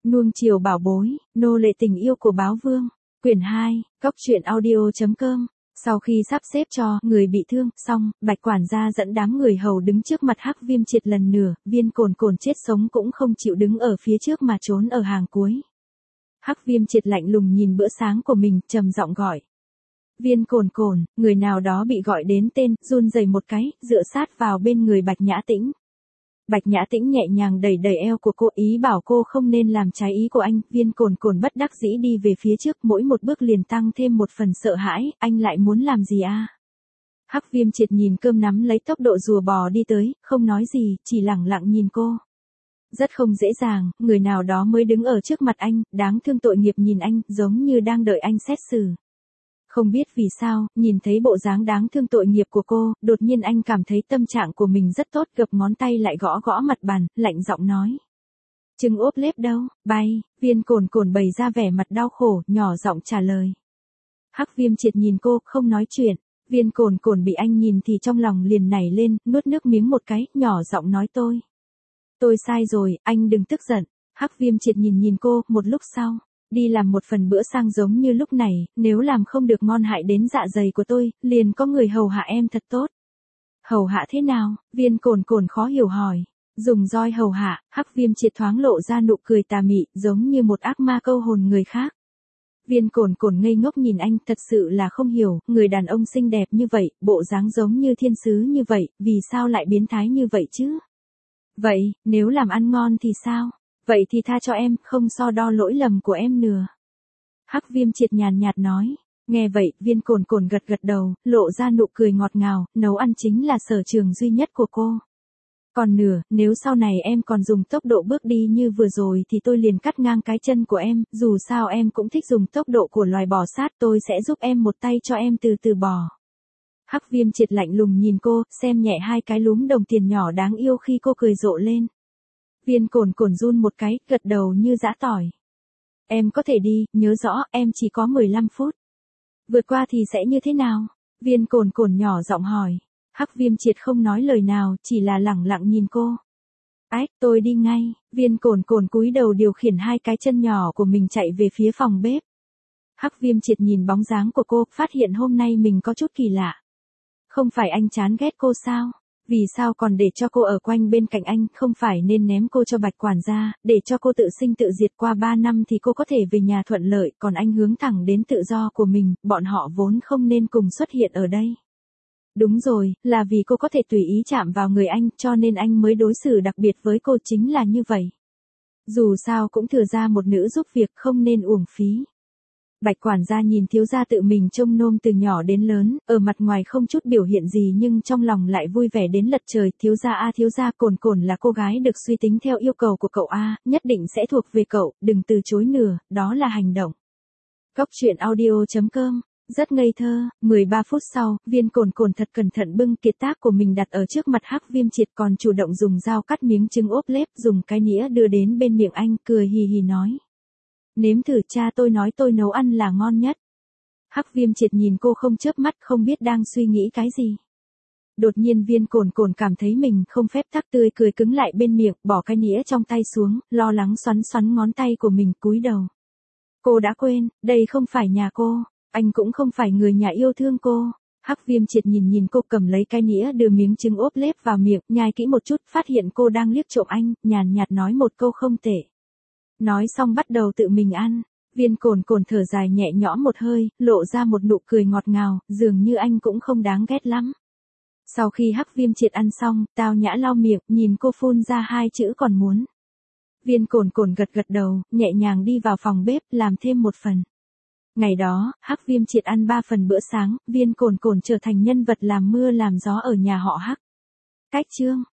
Nuông chiều bảo bối, nô lệ tình yêu của báo vương. Quyển 2, Cóc truyện audio.com. Sau khi sắp xếp cho người bị thương xong, Bạch quản gia dẫn đám người hầu đứng trước mặt Hắc Viêm Triệt lần nữa, Viên Cồn Cồn chết sống cũng không chịu đứng ở phía trước mà trốn ở hàng cuối. Hắc Viêm Triệt lạnh lùng nhìn bữa sáng của mình, trầm giọng gọi. Viên Cồn Cồn, người nào đó bị gọi đến tên, run rẩy một cái, dựa sát vào bên người Bạch Nhã Tĩnh. Bạch Nhã Tĩnh nhẹ nhàng đẩy đẩy eo của cô, ý bảo cô không nên làm trái ý của anh. Viên Cồn Cồn bất đắc dĩ đi về phía trước, mỗi một bước liền tăng thêm một phần sợ hãi. Anh lại muốn làm gì à? Hắc Viêm Triệt nhìn cơm nắm lấy tốc độ rùa bò đi tới, không nói gì, chỉ lẳng lặng nhìn cô. Rất không dễ dàng, người nào đó mới đứng ở trước mặt anh, đáng thương tội nghiệp nhìn anh, giống như đang đợi anh xét xử. Không biết vì sao, nhìn thấy bộ dáng đáng thương tội nghiệp của cô, đột nhiên anh cảm thấy tâm trạng của mình rất tốt, gập ngón tay lại gõ gõ mặt bàn, lạnh giọng nói. Trứng ốp lết đâu, bay, Viên Cồn Cồn bày ra vẻ mặt đau khổ, nhỏ giọng trả lời. Hắc Viêm Triệt nhìn cô, không nói chuyện. Viên Cồn Cồn bị anh nhìn thì trong lòng liền nảy lên, nuốt nước miếng một cái, nhỏ giọng nói tôi sai rồi, anh đừng tức giận. Hắc Viêm Triệt nhìn cô, một lúc sau. Đi làm một phần bữa sang giống như lúc này, nếu làm không được ngon hại đến dạ dày của tôi, liền có người hầu hạ em thật tốt. Hầu hạ thế nào? Viên Cồn Cồn khó hiểu hỏi. Dùng roi hầu hạ, Hắc Viêm Triệt thoáng lộ ra nụ cười tà mị, giống như một ác ma câu hồn người khác. Viên Cồn Cồn ngây ngốc nhìn anh, thật sự là không hiểu, người đàn ông xinh đẹp như vậy, bộ dáng giống như thiên sứ như vậy, vì sao lại biến thái như vậy chứ? Vậy, nếu làm ăn ngon thì sao? Vậy thì tha cho em, không so đo lỗi lầm của em nữa. Hắc Viêm Triệt nhàn nhạt nói. Nghe vậy, Viên Cồn Cồn gật gật đầu, lộ ra nụ cười ngọt ngào, nấu ăn chính là sở trường duy nhất của cô. Còn nữa, nếu sau này em còn dùng tốc độ bước đi như vừa rồi thì tôi liền cắt ngang cái chân của em, dù sao em cũng thích dùng tốc độ của loài bò sát, tôi sẽ giúp em một tay cho em từ từ bò. Hắc Viêm Triệt lạnh lùng nhìn cô, xem nhẹ hai cái lúm đồng tiền nhỏ đáng yêu khi cô cười rộ lên. Viên Cồn Cồn run một cái, gật đầu như giã tỏi. Em có thể đi, nhớ rõ, em chỉ có 15 phút. Vượt qua thì sẽ như thế nào? Viên Cồn Cồn nhỏ giọng hỏi. Hắc Viêm Triệt không nói lời nào, chỉ là lẳng lặng nhìn cô. Ách, tôi đi ngay. Viên Cồn Cồn cúi đầu điều khiển hai cái chân nhỏ của mình chạy về phía phòng bếp. Hắc Viêm Triệt nhìn bóng dáng của cô, phát hiện hôm nay mình có chút kỳ lạ. Không phải anh chán ghét cô sao? Vì sao còn để cho cô ở quanh bên cạnh anh, không phải nên ném cô cho Bạch quản gia, để cho cô tự sinh tự diệt, qua 3 năm thì cô có thể về nhà thuận lợi, còn anh hướng thẳng đến tự do của mình, bọn họ vốn không nên cùng xuất hiện ở đây. Đúng rồi, là vì cô có thể tùy ý chạm vào người anh, cho nên anh mới đối xử đặc biệt với cô, chính là như vậy. Dù sao cũng thừa ra một nữ giúp việc, không nên uổng phí. Bạch quản gia nhìn thiếu gia tự mình trông nom từ nhỏ đến lớn, ở mặt ngoài không chút biểu hiện gì nhưng trong lòng lại vui vẻ đến lật trời. Thiếu gia a, thiếu gia, Cồn Cồn là cô gái được suy tính theo yêu cầu của cậu a, nhất định sẽ thuộc về cậu, đừng từ chối nửa, đó là hành động. Cóc truyện audio.com. Rất ngây thơ. 13 phút sau, Viên Cồn Cồn thật cẩn thận bưng kiệt tác của mình đặt ở trước mặt Hắc Viêm Triệt, còn chủ động dùng dao cắt miếng trứng ốp lết, dùng cái nĩa đưa đến bên miệng anh, cười hì hì nói. Nếm thử, cha tôi nói tôi nấu ăn là ngon nhất. Hắc Viêm Triệt nhìn cô không chớp mắt, không biết đang suy nghĩ cái gì. Đột nhiên Viên Cồn Cồn cảm thấy mình không phép tắc, tươi cười cứng lại bên miệng, bỏ cái nĩa trong tay xuống, lo lắng xoắn xoắn ngón tay của mình, cúi đầu. Cô đã quên, đây không phải nhà cô, anh cũng không phải người nhà yêu thương cô. Hắc Viêm Triệt nhìn cô cầm lấy cái nĩa, đưa miếng trứng ốp lết vào miệng, nhai kỹ một chút, phát hiện cô đang liếc trộm anh, nhàn nhạt nói một câu không tệ. Nói xong bắt đầu tự mình ăn. Viên Cồn Cồn thở dài nhẹ nhõm một hơi, lộ ra một nụ cười ngọt ngào, dường như anh cũng không đáng ghét lắm. Sau khi Hắc Viêm Triệt ăn xong, Tao Nhã lau miệng, nhìn cô phun ra 2 chữ còn muốn. Viên Cồn Cồn gật gật đầu, nhẹ nhàng đi vào phòng bếp, làm thêm một phần. Ngày đó, Hắc Viêm Triệt ăn 3 phần bữa sáng, Viên Cồn Cồn trở thành nhân vật làm mưa làm gió ở nhà họ Hắc. Cách chương.